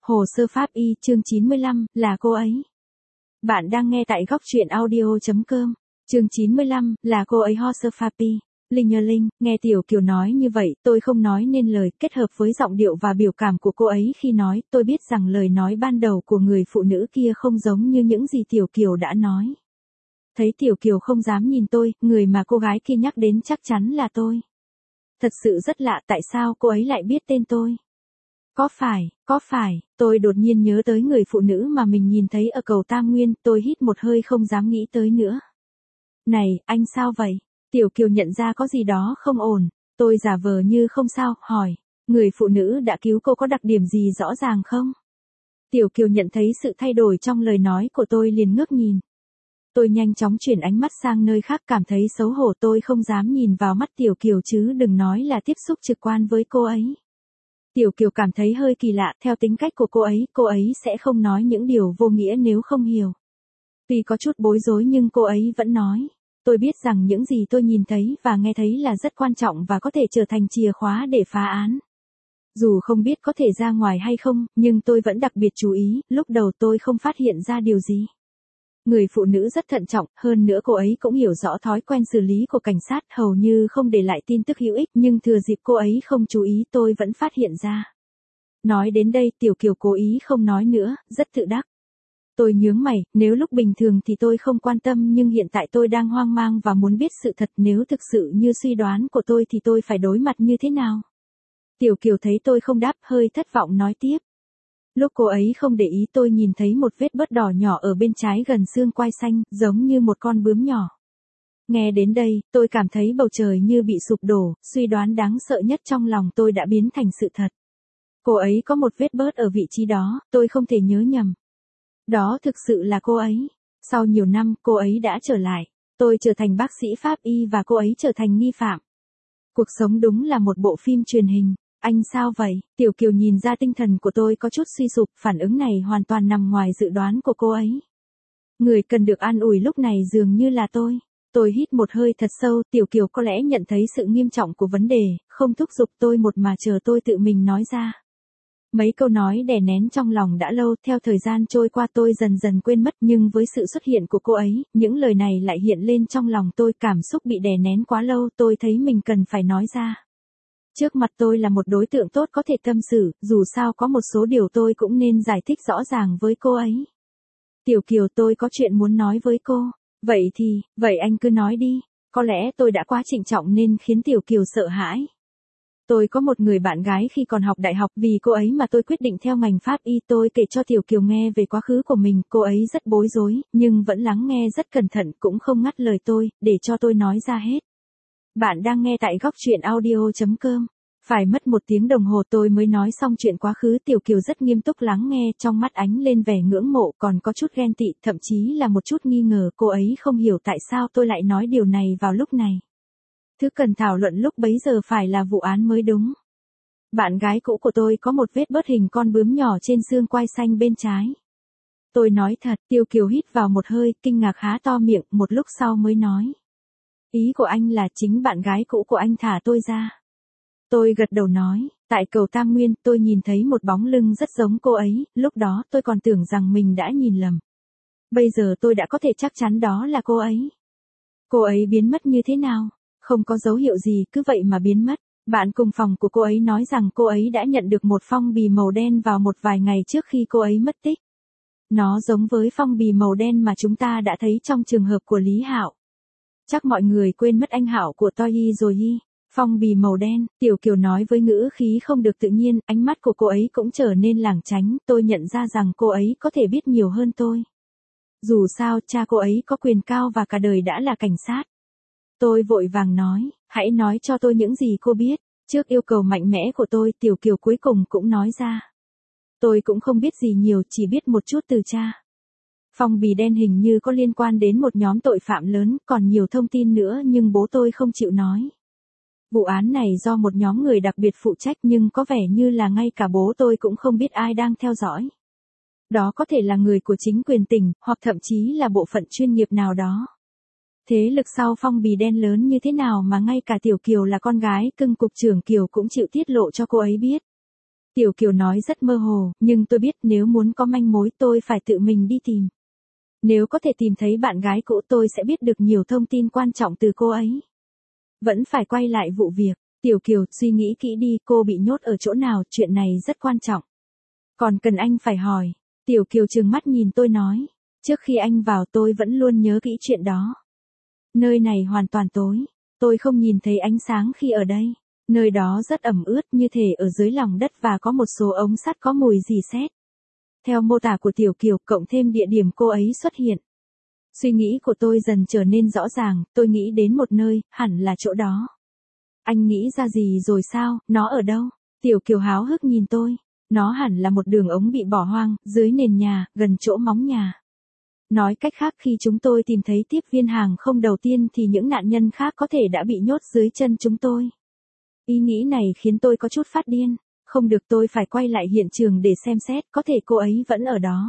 Hồ sơ pháp y chương 95, là cô ấy. Bạn đang nghe tại góc truyện audio.com. Chương 95, là cô ấy. Hồ sơ pháp y. Linh, nghe Tiểu Kiều nói như vậy, tôi không nói nên lời, kết hợp với giọng điệu và biểu cảm của cô ấy khi nói, tôi biết rằng lời nói ban đầu của người phụ nữ kia không giống như những gì Tiểu Kiều đã nói. Thấy Tiểu Kiều không dám nhìn tôi, người mà cô gái kia nhắc đến chắc chắn là tôi. Thật sự rất lạ, tại sao cô ấy lại biết tên tôi? Có phải, tôi đột nhiên nhớ tới người phụ nữ mà mình nhìn thấy ở cầu Tam Nguyên, tôi hít một hơi không dám nghĩ tới nữa. Này, anh sao vậy? Tiểu Kiều nhận ra có gì đó không ổn, tôi giả vờ như không sao, hỏi, người phụ nữ đã cứu cô có đặc điểm gì rõ ràng không? Tiểu Kiều nhận thấy sự thay đổi trong lời nói của tôi liền ngước nhìn. Tôi nhanh chóng chuyển ánh mắt sang nơi khác, cảm thấy xấu hổ, tôi không dám nhìn vào mắt Tiểu Kiều chứ đừng nói là tiếp xúc trực quan với cô ấy. Tiểu Kiều cảm thấy hơi kỳ lạ, theo tính cách của cô ấy sẽ không nói những điều vô nghĩa nếu không hiểu. Tuy có chút bối rối nhưng cô ấy vẫn nói. Tôi biết rằng những gì tôi nhìn thấy và nghe thấy là rất quan trọng và có thể trở thành chìa khóa để phá án. Dù không biết có thể ra ngoài hay không, nhưng tôi vẫn đặc biệt chú ý, lúc đầu tôi không phát hiện ra điều gì. Người phụ nữ rất thận trọng, hơn nữa cô ấy cũng hiểu rõ thói quen xử lý của cảnh sát, hầu như không để lại tin tức hữu ích, nhưng thừa dịp cô ấy không chú ý tôi vẫn phát hiện ra. Nói đến đây Tiểu Kiều cố ý không nói nữa, rất tự đắc. Tôi nhướng mày, nếu lúc bình thường thì tôi không quan tâm nhưng hiện tại tôi đang hoang mang và muốn biết sự thật, nếu thực sự như suy đoán của tôi thì tôi phải đối mặt như thế nào? Tiểu Kiều thấy tôi không đáp, hơi thất vọng nói tiếp. Lúc cô ấy không để ý tôi nhìn thấy một vết bớt đỏ nhỏ ở bên trái gần xương quai xanh, giống như một con bướm nhỏ. Nghe đến đây, tôi cảm thấy bầu trời như bị sụp đổ, suy đoán đáng sợ nhất trong lòng tôi đã biến thành sự thật. Cô ấy có một vết bớt ở vị trí đó, tôi không thể nhớ nhầm. Đó thực sự là cô ấy. Sau nhiều năm, cô ấy đã trở lại. Tôi trở thành bác sĩ pháp y và cô ấy trở thành nghi phạm. Cuộc sống đúng là một bộ phim truyền hình. Anh sao vậy? Tiểu Kiều nhìn ra tinh thần của tôi có chút suy sụp, phản ứng này hoàn toàn nằm ngoài dự đoán của cô ấy. Người cần được an ủi lúc này dường như là tôi. Tôi hít một hơi thật sâu, Tiểu Kiều có lẽ nhận thấy sự nghiêm trọng của vấn đề, không thúc giục tôi một mà chờ tôi tự mình nói ra. Mấy câu nói đè nén trong lòng đã lâu, theo thời gian trôi qua tôi dần dần quên mất, nhưng với sự xuất hiện của cô ấy, những lời này lại hiện lên trong lòng tôi, cảm xúc bị đè nén quá lâu, tôi thấy mình cần phải nói ra. Trước mặt tôi là một đối tượng tốt có thể tâm sự, dù sao có một số điều tôi cũng nên giải thích rõ ràng với cô ấy. Tiểu Kiều, tôi có chuyện muốn nói với cô. Vậy anh cứ nói đi. Có lẽ tôi đã quá trịnh trọng nên khiến Tiểu Kiều sợ hãi. Tôi có một người bạn gái khi còn học đại học, vì cô ấy mà tôi quyết định theo ngành pháp y. Tôi kể cho Tiểu Kiều nghe về quá khứ của mình, cô ấy rất bối rối, nhưng vẫn lắng nghe rất cẩn thận, cũng không ngắt lời tôi, để cho tôi nói ra hết. Bạn đang nghe tại góc truyện audio.com. Phải mất 1 tiếng đồng hồ tôi mới nói xong chuyện quá khứ. Tiểu Kiều rất nghiêm túc lắng nghe, trong mắt ánh lên vẻ ngưỡng mộ, còn có chút ghen tị, thậm chí là một chút nghi ngờ. Cô ấy không hiểu tại sao tôi lại nói điều này vào lúc này. Thứ cần thảo luận lúc bấy giờ phải là vụ án mới đúng. Bạn gái cũ của tôi có một vết bớt hình con bướm nhỏ trên xương quai xanh bên trái. Tôi nói thật. Tiểu Kiều hít vào một hơi, kinh ngạc há to miệng, một lúc sau mới nói. Ý của anh là chính bạn gái cũ của anh thả tôi ra. Tôi gật đầu nói, tại cầu Tam Nguyên tôi nhìn thấy một bóng lưng rất giống cô ấy, lúc đó tôi còn tưởng rằng mình đã nhìn lầm. Bây giờ tôi đã có thể chắc chắn đó là cô ấy. Cô ấy biến mất như thế nào? Không có dấu hiệu gì, cứ vậy mà biến mất. Bạn cùng phòng của cô ấy nói rằng cô ấy đã nhận được một phong bì màu đen vào một vài ngày trước khi cô ấy mất tích. Nó giống với phong bì màu đen mà chúng ta đã thấy trong trường hợp của Lý Hạo. Chắc mọi người quên mất anh Hạo của Toi rồi hi. Phong bì màu đen, Tiểu Kiều nói với ngữ khí không được tự nhiên, ánh mắt của cô ấy cũng trở nên lảng tránh, tôi nhận ra rằng cô ấy có thể biết nhiều hơn tôi. Dù sao, cha cô ấy có quyền cao và cả đời đã là cảnh sát. Tôi vội vàng nói, hãy nói cho tôi những gì cô biết. Trước yêu cầu mạnh mẽ của tôi, Tiểu Kiều cuối cùng cũng nói ra. Tôi cũng không biết gì nhiều, chỉ biết một chút từ cha. Phong bì đen hình như có liên quan đến một nhóm tội phạm lớn, còn nhiều thông tin nữa nhưng bố tôi không chịu nói. Vụ án này do một nhóm người đặc biệt phụ trách nhưng có vẻ như là ngay cả bố tôi cũng không biết ai đang theo dõi. Đó có thể là người của chính quyền tỉnh, hoặc thậm chí là bộ phận chuyên nghiệp nào đó. Thế lực sau phong bì đen lớn như thế nào mà ngay cả Tiểu Kiều là con gái cưng cục trưởng Kiều cũng chịu tiết lộ cho cô ấy biết. Tiểu Kiều nói rất mơ hồ, nhưng tôi biết nếu muốn có manh mối tôi phải tự mình đi tìm. Nếu có thể tìm thấy bạn gái cũ tôi sẽ biết được nhiều thông tin quan trọng từ cô ấy. Vẫn phải quay lại vụ việc. Tiểu Kiều, suy nghĩ kỹ đi, cô bị nhốt ở chỗ nào, chuyện này rất quan trọng. Còn cần anh phải hỏi. Tiểu Kiều trừng mắt nhìn tôi nói. Trước khi anh vào tôi vẫn luôn nhớ kỹ chuyện đó. Nơi này hoàn toàn tối. Tôi không nhìn thấy ánh sáng khi ở đây. Nơi đó rất ẩm ướt như thể ở dưới lòng đất và có một số ống sắt có mùi rỉ sét. Theo mô tả của Tiểu Kiều cộng thêm địa điểm cô ấy xuất hiện. Suy nghĩ của tôi dần trở nên rõ ràng, tôi nghĩ đến một nơi, hẳn là chỗ đó. Anh nghĩ ra gì rồi sao, nó ở đâu? Tiểu Kiều háo hức nhìn tôi. Nó hẳn là một đường ống bị bỏ hoang, dưới nền nhà, gần chỗ móng nhà. Nói cách khác khi chúng tôi tìm thấy tiếp viên hàng không đầu tiên thì những nạn nhân khác có thể đã bị nhốt dưới chân chúng tôi. Ý nghĩ này khiến tôi có chút phát điên. Không được, tôi phải quay lại hiện trường để xem xét, có thể cô ấy vẫn ở đó.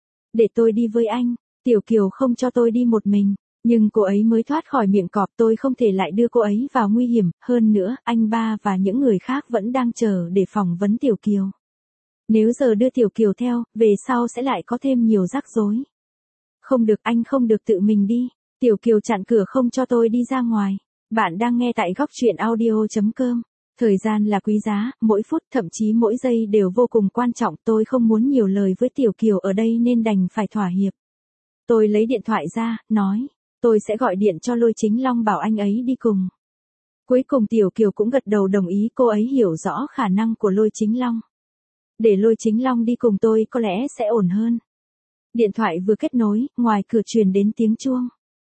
Để tôi đi với anh. Tiểu Kiều không cho tôi đi một mình. Nhưng cô ấy mới thoát khỏi miệng cọp, tôi không thể lại đưa cô ấy vào nguy hiểm. Hơn nữa, anh ba và những người khác vẫn đang chờ để phỏng vấn Tiểu Kiều. Nếu giờ đưa Tiểu Kiều theo, về sau sẽ lại có thêm nhiều rắc rối. Không được, anh không được tự mình đi. Tiểu Kiều chặn cửa không cho tôi đi ra ngoài. Bạn đang nghe tại góc truyện audio.com. Thời gian là quý giá, mỗi phút thậm chí mỗi giây đều vô cùng quan trọng. Tôi không muốn nhiều lời với Tiểu Kiều ở đây nên đành phải thỏa hiệp. Tôi lấy điện thoại ra, nói. Tôi sẽ gọi điện cho Lôi Chính Long bảo anh ấy đi cùng. Cuối cùng Tiểu Kiều cũng gật đầu đồng ý, cô ấy hiểu rõ khả năng của Lôi Chính Long. Để Lôi Chính Long đi cùng tôi có lẽ sẽ ổn hơn. Điện thoại vừa kết nối, ngoài cửa truyền đến tiếng chuông.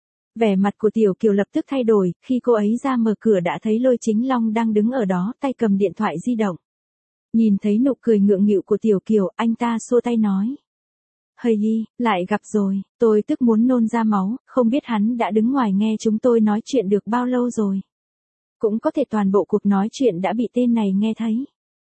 Vẻ mặt của Tiểu Kiều lập tức thay đổi, khi cô ấy ra mở cửa đã thấy Lôi Chính Long đang đứng ở đó, tay cầm điện thoại di động. Nhìn thấy nụ cười ngượng nghịu của Tiểu Kiều, anh ta xua tay nói. Hây hi, lại gặp rồi, tôi tức muốn nôn ra máu, không biết hắn đã đứng ngoài nghe chúng tôi nói chuyện được bao lâu rồi. Cũng có thể toàn bộ cuộc nói chuyện đã bị tên này nghe thấy.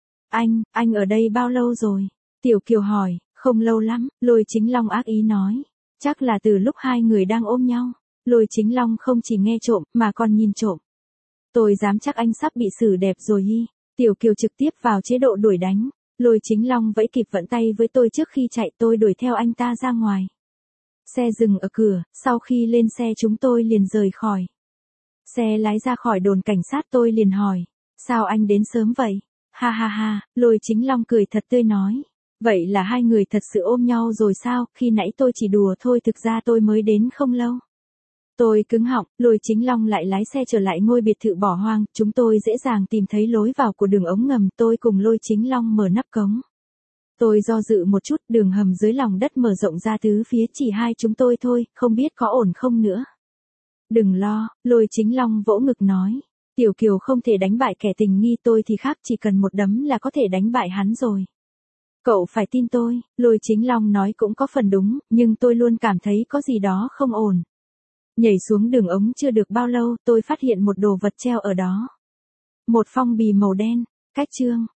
Anh ở đây bao lâu rồi? Tiểu Kiều hỏi, không lâu lắm, Lôi Chính Long ác ý nói. Chắc là từ lúc hai người đang ôm nhau. Lôi Chính Long không chỉ nghe trộm, mà còn nhìn trộm. Tôi dám chắc anh sắp bị xử đẹp rồi hi. Tiểu Kiều trực tiếp vào chế độ đuổi đánh. Lôi Chính Long vẫy kịp vận tay với tôi trước khi chạy, tôi đuổi theo anh ta ra ngoài. Xe dừng ở cửa, sau khi lên xe chúng tôi liền rời khỏi. Xe lái ra khỏi đồn cảnh sát tôi liền hỏi. Sao anh đến sớm vậy? Ha ha ha, Lôi Chính Long cười thật tươi nói. Vậy là hai người thật sự ôm nhau rồi sao, khi nãy tôi chỉ đùa thôi, thực ra tôi mới đến không lâu. Tôi cứng họng, Lôi Chính Long lại lái xe trở lại ngôi biệt thự bỏ hoang, chúng tôi dễ dàng tìm thấy lối vào của đường ống ngầm, tôi cùng Lôi Chính Long mở nắp cống. Tôi do dự một chút, đường hầm dưới lòng đất mở rộng ra tứ phía, chỉ hai chúng tôi thôi, không biết có ổn không nữa. Đừng lo, Lôi Chính Long vỗ ngực nói. Tiểu Kiều không thể đánh bại kẻ tình nghi, tôi thì khác, chỉ cần một đấm là có thể đánh bại hắn rồi. Cậu phải tin tôi, Lôi Chính Long nói cũng có phần đúng, nhưng tôi luôn cảm thấy có gì đó không ổn. Nhảy xuống đường ống chưa được bao lâu, tôi phát hiện một đồ vật treo ở đó. Một phong bì màu đen, cách chương,